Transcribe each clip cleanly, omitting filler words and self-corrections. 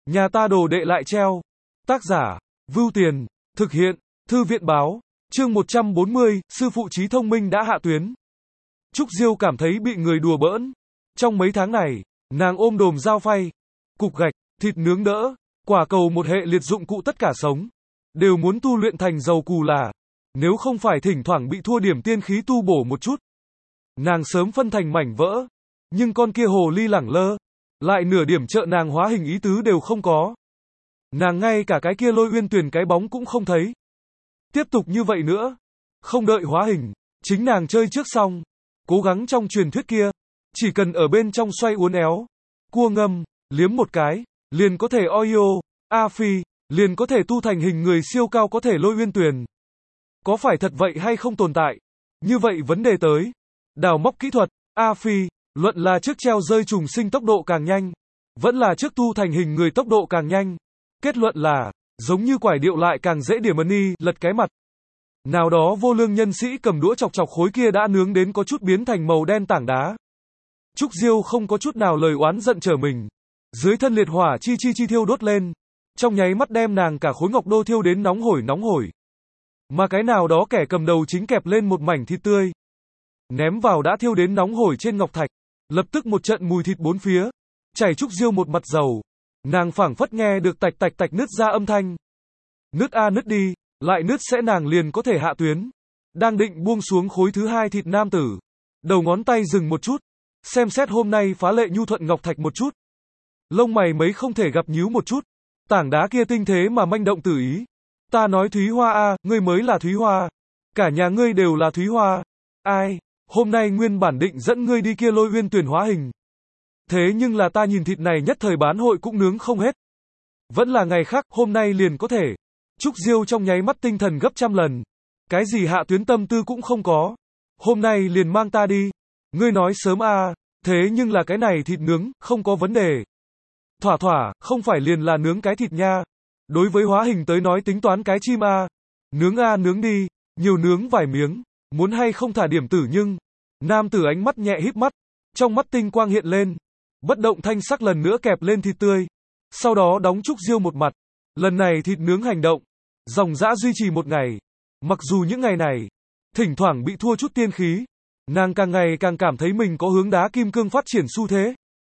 Nhà ta đồ đệ lại treo. Tác giả, Vưu Tiền, thực hiện, Thư viện báo, chương 140, sư phụ trí thông minh đã hạ tuyến. Trúc Diêu cảm thấy bị người đùa bỡn. Trong mấy tháng này, nàng ôm đồm dao phay, cục gạch, thịt nướng đỡ, quả cầu một hệ liệt dụng cụ tất cả sống. Đều muốn tu luyện thành giàu cù là. Nếu không phải thỉnh thoảng bị thua điểm tiên khí tu bổ một chút. Nàng sớm phân thành mảnh vỡ. Nhưng con kia hồ ly lẳng lơ. Lại nửa điểm trợ nàng hóa hình ý tứ đều không có. Nàng ngay cả cái kia Lôi Uyên Tuyền cái bóng cũng không thấy. Tiếp tục như vậy nữa. Không đợi hóa hình. Chính nàng chơi trước xong. Cố gắng trong truyền thuyết kia. Chỉ cần ở bên trong xoay uốn éo. Cua ngâm. Liếm một cái. Liền có thể Oio. A Phi. Liền có thể tu thành hình người siêu cao có thể Lôi Uyên Tuyền. Có phải thật vậy hay không tồn tại? Như vậy vấn đề tới. Đào móc kỹ thuật. A Phi. Luận là trước treo rơi trùng sinh tốc độ càng nhanh. Vẫn là trước tu thành hình người tốc độ càng nhanh. Kết luận là, giống như quải điệu lại càng dễ điểm ân lật cái mặt. Nào đó vô lương nhân sĩ cầm đũa chọc chọc khối kia đã nướng đến có chút biến thành màu đen tảng đá. Trúc Diêu không có chút nào lời oán giận trở mình. Dưới thân liệt hỏa chi thiêu đốt lên. Trong nháy mắt đem nàng cả khối ngọc đô thiêu đến nóng hổi. Mà cái nào đó kẻ cầm đầu chính kẹp lên một mảnh thịt tươi. Ném vào đã thiêu đến nóng hổi trên ngọc thạch. Lập tức một trận mùi thịt bốn phía. Chảy Trúc Diêu một mặt dầu. Nàng phảng phất nghe được tạch nứt ra âm thanh. Nứt a nứt đi, lại nứt sẽ nàng liền có thể hạ tuyến. Đang định buông xuống khối thứ hai thịt nam tử. Đầu ngón tay dừng một chút. Xem xét hôm nay phá lệ nhu thuận ngọc thạch một chút. Lông mày mấy không thể gặp nhíu một chút. Tảng đá kia tinh thế mà manh động tử ý. Ta nói Thúy Hoa a, ngươi mới là Thúy Hoa. Cả nhà ngươi đều là Thúy Hoa. Ai, hôm nay nguyên bản định dẫn ngươi đi kia Lôi Uyên Tuyền hóa hình. Thế nhưng là ta nhìn thịt này nhất thời bán hội cũng nướng không hết. Vẫn là ngày khác, hôm nay liền có thể. Trúc Diêu trong nháy mắt tinh thần gấp trăm lần. Cái gì hạ tuyến tâm tư cũng không có. Hôm nay liền mang ta đi. Ngươi nói sớm a, thế nhưng là cái này thịt nướng, không có vấn đề. Thỏa, không phải liền là nướng cái thịt nha. Đối với hóa hình tới nói tính toán cái chim a. Nướng đi, nhiều nướng vài miếng. Muốn hay không thả điểm tử nhưng. Nam tử ánh mắt nhẹ híp mắt. Trong mắt tinh quang hiện lên. Bất động thanh sắc lần nữa kẹp lên thịt tươi. Sau đó đóng Trúc Diêu một mặt. Lần này thịt nướng hành động. Dòng dã duy trì một ngày. Mặc dù những ngày này, thỉnh thoảng bị thua chút tiên khí. Nàng càng ngày càng cảm thấy mình có hướng đá kim cương phát triển xu thế.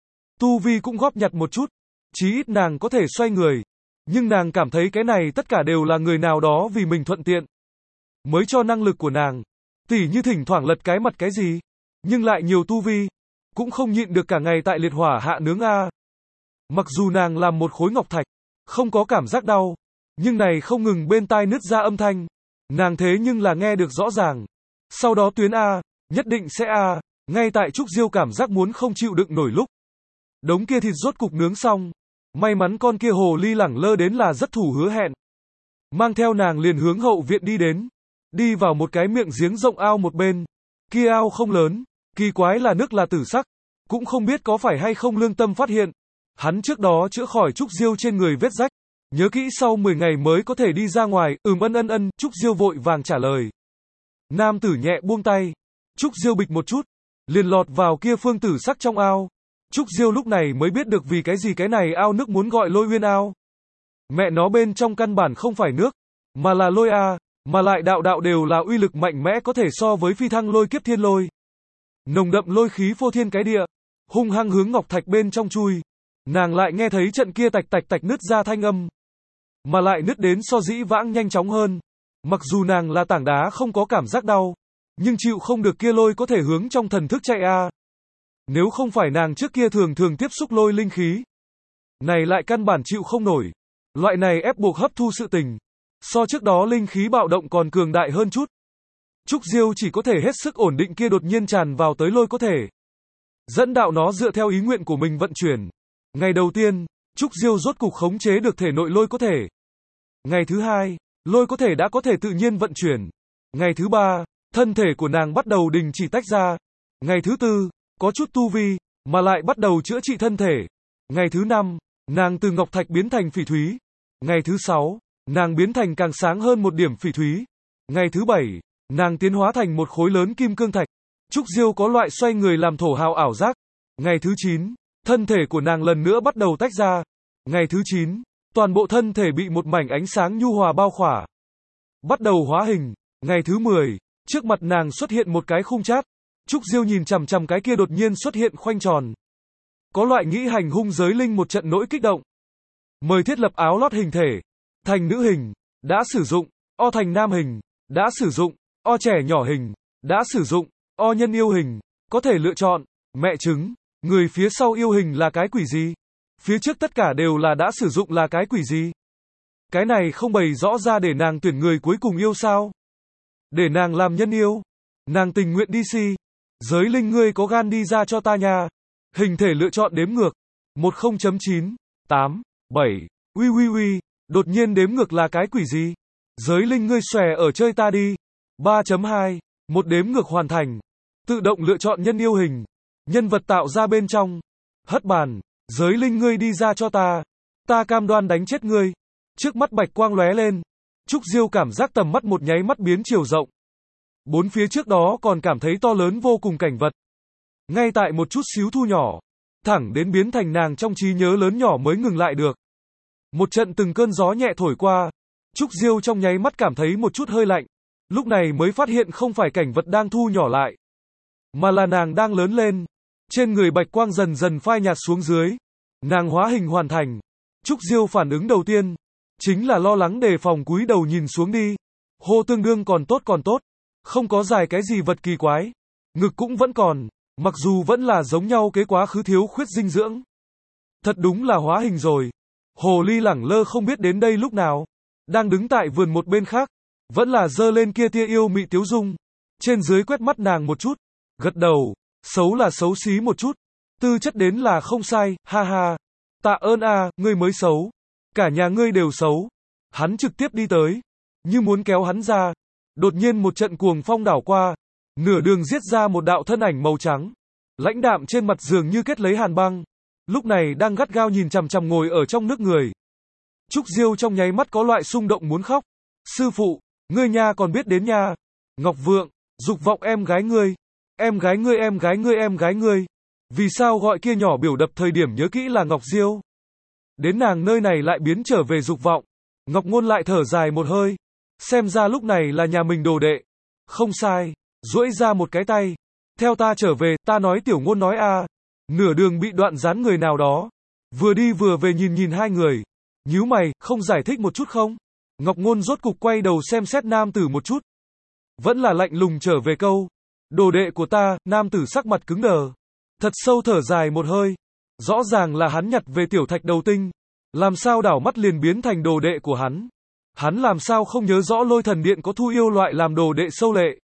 Tu vi cũng góp nhặt một chút. Chí ít nàng có thể xoay người. Nhưng nàng cảm thấy cái này tất cả đều là người nào đó vì mình thuận tiện. Mới cho năng lực của nàng. Tỉ như thỉnh thoảng lật cái mặt cái gì. Nhưng lại nhiều tu vi. Cũng không nhịn được cả ngày tại liệt hỏa hạ nướng a. Mặc dù nàng làm một khối ngọc thạch. Không có cảm giác đau. Nhưng này không ngừng bên tai nứt ra âm thanh. Nàng thế nhưng là nghe được rõ ràng. Sau đó tuyến a, nhất định sẽ a. Ngay tại Trúc Diêu cảm giác muốn không chịu đựng nổi lúc. Đống kia thịt rốt cục nướng xong. May mắn con kia hồ ly lẳng lơ đến là rất thủ hứa hẹn. Mang theo nàng liền hướng hậu viện đi đến. Đi vào một cái miệng giếng rộng ao một bên. Kia ao không lớn. Kỳ quái là nước là tử sắc. Cũng không biết có phải hay không lương tâm phát hiện. Hắn trước đó chữa khỏi Trúc Diêu trên người vết rách. Nhớ kỹ sau 10 ngày mới có thể đi ra ngoài. Ân. Trúc Diêu vội vàng trả lời. Nam tử nhẹ buông tay. Trúc Diêu bịch một chút. Liền lọt vào kia phương tử sắc trong ao. Trúc Diêu lúc này mới biết được vì cái gì cái này ao nước muốn gọi Lôi Uyên ao. Mẹ nó bên trong căn bản không phải nước. Mà là lôi a. Mà lại đạo đều là uy lực mạnh mẽ có thể so với phi thăng lôi kiếp thiên lôi. Nồng đậm lôi khí phô thiên cái địa. Hung hăng hướng ngọc thạch bên trong chui. Nàng lại nghe thấy trận kia tạch nứt ra thanh âm. Mà lại nứt đến so dĩ vãng nhanh chóng hơn. Mặc dù nàng là tảng đá không có cảm giác đau. Nhưng chịu không được kia lôi có thể hướng trong thần thức chạy a. Nếu không phải nàng trước kia thường tiếp xúc lôi linh khí. Này lại căn bản chịu không nổi. Loại này ép buộc hấp thu sự tình. So trước đó linh khí bạo động còn cường đại hơn chút. Trúc Diêu chỉ có thể hết sức ổn định kia đột nhiên tràn vào tới lôi có thể. Dẫn đạo nó dựa theo ý nguyện của mình vận chuyển. Ngày đầu tiên, Trúc Diêu rốt cục khống chế được thể nội lôi có thể. Ngày thứ hai, lôi có thể đã có thể tự nhiên vận chuyển. Ngày thứ ba, thân thể của nàng bắt đầu đình chỉ tách ra. Ngày thứ tư, có chút tu vi, mà lại bắt đầu chữa trị thân thể. Ngày thứ năm, nàng từ ngọc thạch biến thành phỉ thúy. Ngày thứ sáu, nàng biến thành càng sáng hơn một điểm phỉ thúy. Ngày thứ bảy, nàng tiến hóa thành một khối lớn kim cương thạch. Trúc Diêu có loại xoay người làm thổ hào ảo giác. Ngày thứ 9, thân thể của nàng lần nữa bắt đầu tách ra. Ngày thứ 9, toàn bộ thân thể bị một mảnh ánh sáng nhu hòa bao khỏa. Bắt đầu hóa hình. Ngày thứ 10, trước mặt nàng xuất hiện một cái khung chát. Trúc Diêu nhìn chằm chằm cái kia đột nhiên xuất hiện khoanh tròn. Có loại nghĩ hành hung giới linh một trận nỗi kích động. Mời thiết lập áo lót hình thể. Thành nữ hình. Đã sử dụng. O thành nam hình. Đã sử dụng. O trẻ nhỏ hình. Đã sử dụng. O nhân yêu hình. Có thể lựa chọn. Mẹ trứng. Người phía sau yêu hình là cái quỷ gì? Phía trước tất cả đều là đã sử dụng là cái quỷ gì? Cái này không bày rõ ra để nàng tuyển người cuối cùng yêu sao? Để nàng làm nhân yêu. Nàng tình nguyện đi si. Giới linh ngươi có gan đi ra cho ta nha. Hình thể lựa chọn đếm ngược. 10.9, 8, 7, uy. Đột nhiên đếm ngược là cái quỷ gì? Giới linh ngươi xòe ở chơi ta đi. 3.2, một đếm ngược hoàn thành. Tự động lựa chọn nhân yêu hình. Nhân vật tạo ra bên trong. Hất bàn. Giới linh ngươi đi ra cho ta. Ta cam đoan đánh chết ngươi. Trước mắt bạch quang lóe lên. Trúc Diêu cảm giác tầm mắt một nháy mắt biến chiều rộng. Bốn phía trước đó còn cảm thấy to lớn vô cùng cảnh vật. Ngay tại một chút xíu thu nhỏ. Thẳng đến biến thành nàng trong trí nhớ lớn nhỏ mới ngừng lại được. Một trận từng cơn gió nhẹ thổi qua. Trúc Diêu trong nháy mắt cảm thấy một chút hơi lạnh. Lúc này mới phát hiện không phải cảnh vật đang thu nhỏ lại. Mà là nàng đang lớn lên. Trên người bạch quang dần dần phai nhạt xuống dưới. Nàng hóa hình hoàn thành. Trúc Diêu phản ứng đầu tiên. Chính là lo lắng đề phòng cúi đầu nhìn xuống đi. Hô tương đương còn tốt. Không có dài cái gì vật kỳ quái. Ngực cũng vẫn còn. Mặc dù vẫn là giống nhau cái quá khứ thiếu khuyết dinh dưỡng. Thật đúng là hóa hình rồi. Hồ ly lẳng lơ không biết đến đây lúc nào. Đang đứng tại vườn một bên khác. Vẫn là dơ lên kia tia yêu mị tiếu dung. Trên dưới quét mắt nàng một chút. Gật đầu. Xấu là xấu xí một chút. Tư chất đến là không sai, ha ha. Tạ ơn a, ngươi mới xấu. Cả nhà ngươi đều xấu. Hắn trực tiếp đi tới. Như muốn kéo hắn ra. Đột nhiên một trận cuồng phong đảo qua. Nửa đường giết ra một đạo thân ảnh màu trắng. Lãnh đạm trên mặt dường như kết lấy hàn băng. Lúc này đang gắt gao nhìn chằm chằm ngồi ở trong nước người. Trúc Diêu trong nháy mắt có loại xung động muốn khóc. Sư phụ, ngươi nha còn biết đến nha. Ngọc Vượng, dục vọng em gái ngươi. Em gái ngươi. Vì sao gọi kia nhỏ biểu đập thời điểm nhớ kỹ là Ngọc Diêu? Đến nàng nơi này lại biến trở về dục vọng. Ngọc Ngôn lại thở dài một hơi. Xem ra lúc này là nhà mình đồ đệ. Không sai. Duỗi ra một cái tay. Theo ta trở về, ta nói tiểu ngôn nói a. Nửa đường bị đoạn gián người nào đó. Vừa đi vừa về nhìn hai người. Nhíu mày, không giải thích một chút không? Ngọc Ngôn rốt cục quay đầu xem xét nam tử một chút. Vẫn là lạnh lùng trở về câu. Đồ đệ của ta, nam tử sắc mặt cứng đờ. Thật sâu thở dài một hơi. Rõ ràng là hắn nhặt về tiểu thạch đầu tinh. Làm sao đảo mắt liền biến thành đồ đệ của hắn. Hắn làm sao không nhớ rõ Lôi Thần Điện có thu yêu loại làm đồ đệ sâu lệ.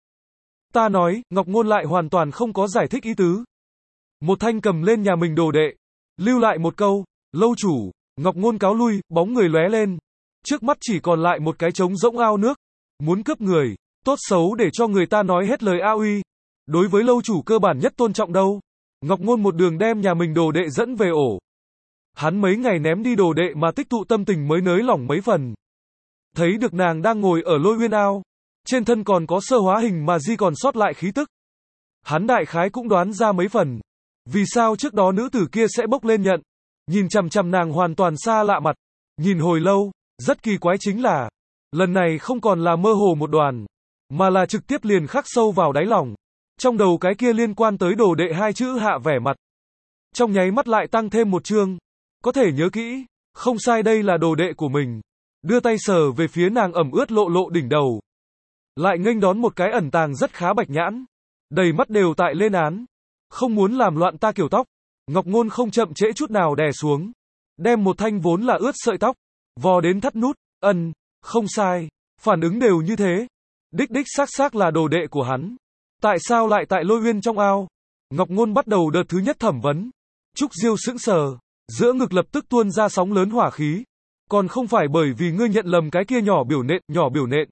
Ta nói, Ngọc Ngôn lại hoàn toàn không có giải thích ý tứ. Một thanh cầm lên nhà mình đồ đệ. Lưu lại một câu, lâu chủ. Ngọc Ngôn cáo lui, bóng người lóe lên. Trước mắt chỉ còn lại một cái trống rỗng ao nước. Muốn cướp người, tốt xấu để cho người ta nói hết lời a uy. Đối với lâu chủ cơ bản nhất tôn trọng đâu. Ngọc Ngôn một đường đem nhà mình đồ đệ dẫn về ổ. Hắn mấy ngày ném đi đồ đệ mà tích tụ tâm tình mới nới lỏng mấy phần. Thấy được nàng đang ngồi ở Lôi Uyên ao. Trên thân còn có sơ hóa hình mà di còn sót lại khí tức. Hắn đại khái cũng đoán ra mấy phần. Vì sao trước đó nữ tử kia sẽ bốc lên nhận. Nhìn chằm chằm nàng hoàn toàn xa lạ mặt. Nhìn hồi lâu, rất kỳ quái chính là. Lần này không còn là mơ hồ một đoàn. Mà là trực tiếp liền khắc sâu vào đáy lòng. Trong đầu cái kia liên quan tới đồ đệ hai chữ hạ vẻ mặt. Trong nháy mắt lại tăng thêm một chương. Có thể nhớ kỹ. Không sai đây là đồ đệ của mình. Đưa tay sờ về phía nàng ẩm ướt lộ đỉnh đầu. Lại nghênh đón một cái ẩn tàng rất khá bạch nhãn. Đầy mắt đều tại lên án. Không muốn làm loạn ta kiểu tóc. Ngọc Ngôn không chậm trễ chút nào đè xuống. Đem một thanh vốn là ướt sợi tóc. Vò đến thắt nút. Không sai. Phản ứng đều như thế. Đích xác là đồ đệ của hắn. Tại sao lại tại Lôi Uyên trong ao? Ngọc Ngôn bắt đầu đợt thứ nhất thẩm vấn. Trúc Diêu sững sờ. Giữa ngực lập tức tuôn ra sóng lớn hỏa khí. Còn không phải bởi vì ngươi nhận lầm cái kia nhỏ biểu nện.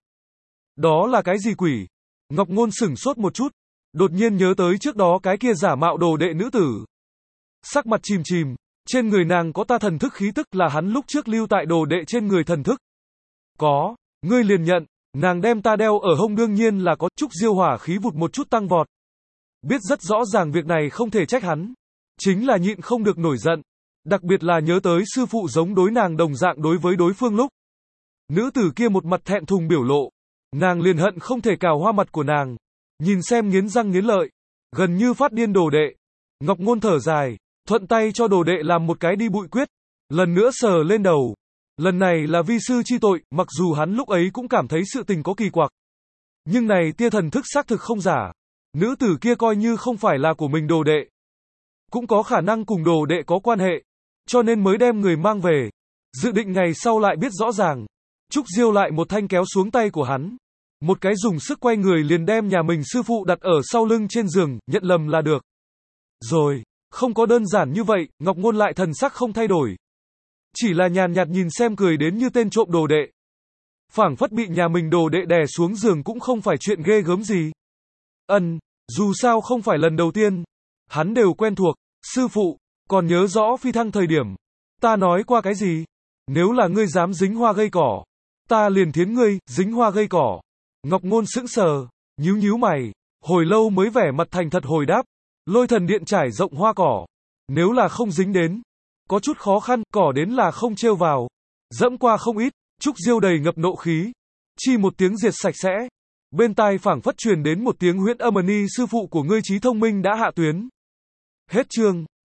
Đó là cái gì quỷ? Ngọc Ngôn sửng sốt một chút. Đột nhiên nhớ tới trước đó cái kia giả mạo đồ đệ nữ tử. Sắc mặt chìm. Trên người nàng có ta thần thức khí tức là hắn lúc trước lưu tại đồ đệ trên người thần thức. Có. Ngươi liền nhận. Nàng đem ta đeo ở hông đương nhiên là có. Trúc Diêu hỏa khí vụt một chút tăng vọt. Biết rất rõ ràng việc này không thể trách hắn. Chính là nhịn không được nổi giận. Đặc biệt là nhớ tới sư phụ giống đối nàng đồng dạng đối với đối phương lúc. Nữ tử kia một mặt thẹn thùng biểu lộ. Nàng liền hận không thể cào hoa mặt của nàng. Nhìn xem nghiến răng nghiến lợi. Gần như phát điên đồ đệ. Ngọc Ngôn thở dài. Thuận tay cho đồ đệ làm một cái đi bụi quyết. Lần nữa sờ lên đầu. Lần này là vi sư chi tội, mặc dù hắn lúc ấy cũng cảm thấy sự tình có kỳ quặc. Nhưng này tia thần thức xác thực không giả. Nữ tử kia coi như không phải là của mình đồ đệ. Cũng có khả năng cùng đồ đệ có quan hệ. Cho nên mới đem người mang về. Dự định ngày sau lại biết rõ ràng. Trúc Diêu lại một thanh kéo xuống tay của hắn. Một cái dùng sức quay người liền đem nhà mình sư phụ đặt ở sau lưng trên giường, nhận lầm là được. Rồi, không có đơn giản như vậy, Ngọc Ngôn lại thần sắc không thay đổi. Chỉ là nhàn nhạt nhìn xem cười đến như tên trộm đồ đệ. Phảng phất bị nhà mình đồ đệ đè xuống giường cũng không phải chuyện ghê gớm gì. Dù sao không phải lần đầu tiên. Hắn đều quen thuộc, sư phụ, còn nhớ rõ phi thăng thời điểm. Ta nói qua cái gì? Nếu là ngươi dám dính hoa gây cỏ, ta liền thiến ngươi, dính hoa gây cỏ. Ngọc Ngôn sững sờ, nhíu mày, hồi lâu mới vẻ mặt thành thật hồi đáp. Lôi thần điện trải rộng hoa cỏ. Nếu là không dính đến, có chút khó khăn, cỏ đến là không trêu vào. Dẫm qua không ít, Trúc Diêu đầy ngập nộ khí. Chi một tiếng diệt sạch sẽ. Bên tai phảng phất truyền đến một tiếng huyễn âm ni sư phụ của ngươi trí thông minh đã hạ tuyến. Hết chương.